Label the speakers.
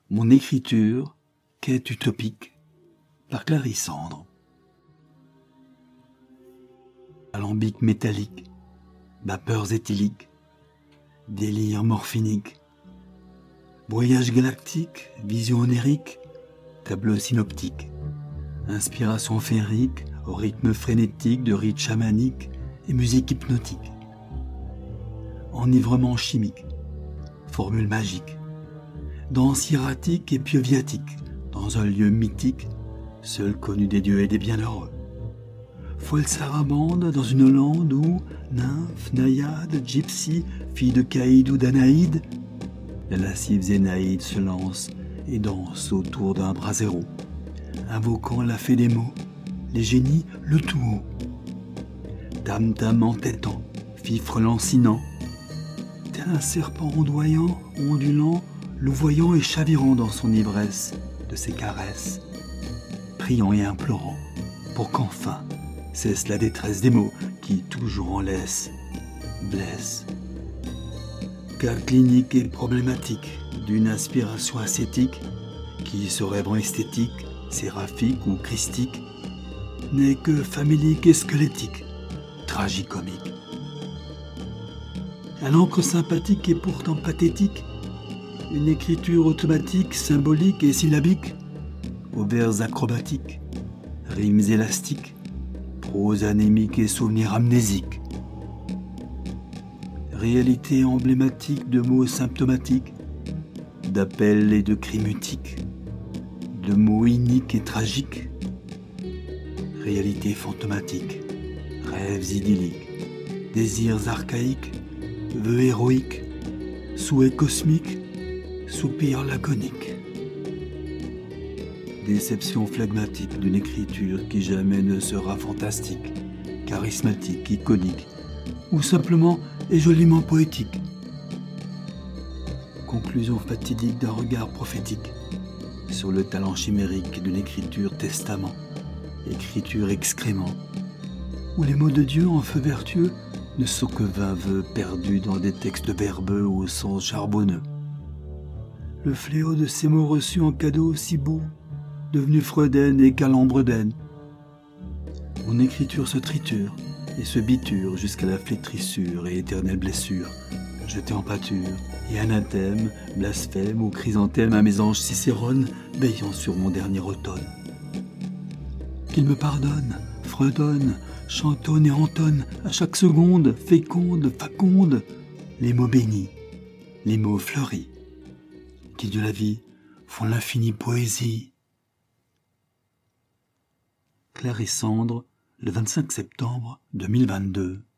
Speaker 1: Mon écriture, quête utopique, par Clarisse Sandre. Alambic métallique, vapeurs éthyliques, délire morphinique, voyage galactique, vision onirique, tableau synoptique, inspiration féerique au rythme frénétique de rites chamaniques et musique hypnotique, enivrement chimique, formule magique, danse hiératique et pieuvyatique, dans un lieu mythique, seul connu des dieux et des bienheureux. Folle sarabande dans une lande où, nymphes, naïades, gypsies, filles de Caïd ou d'Anaïde, la lascive Zénaïde se lance et danse autour d'un brasero, invoquant la fée des mots, les génies le tout haut. Tam-tam entêtant, fifre lancinant, tel un serpent ondoyant, ondulant, louvoyant et chavirant dans son ivresse de ses caresses, priant et implorant pour qu'enfin cesse la détresse des mots qui toujours en laissent, blessent. Cas clinique et problématique d'une aspiration ascétique qui se rêve en esthétique, séraphique ou christique, n'est que famélique et squelettique, tragicomique. À l'encre sympathique et pourtant pathétique, une écriture automatique, symbolique et syllabique, aux vers acrobatiques, rimes élastiques, prose anémique et souvenirs amnésiques. Réalité emblématique de mots symptomatiques, d'appels et de cris mutiques, de mots iniques et tragiques. Réalité fantomatique, rêves idylliques, désirs archaïques, vœux héroïques, souhaits cosmiques, soupirs laconiques. Déception phlegmatique d'une écriture qui jamais ne sera fantastique, charismatique, iconique, ou simplement et joliment poétique. Conclusion fatidique d'un regard prophétique sur le talent chimérique d'une écriture testament, écriture excrément, où les mots de Dieu en feu vertueux ne sont que vains vœux perdus dans des textes verbeux au sens charbonneux. Le fléau de ces mots reçus en cadeau si beau, devenu Freuden et Calembredaine. Mon écriture se triture et se biture jusqu'à la flétrissure et éternelle blessure, jetée en pâture et anathème, blasphème ou chrysanthème à mes anges Cicérone veillant sur mon dernier automne. Qu'il me pardonne, fredonne, chantonne et entonne à chaque seconde, féconde, faconde, les mots bénis, les mots fleuris, qui de la vie font l'infinie poésie. Clarisse Sandre, le 25 septembre 2022.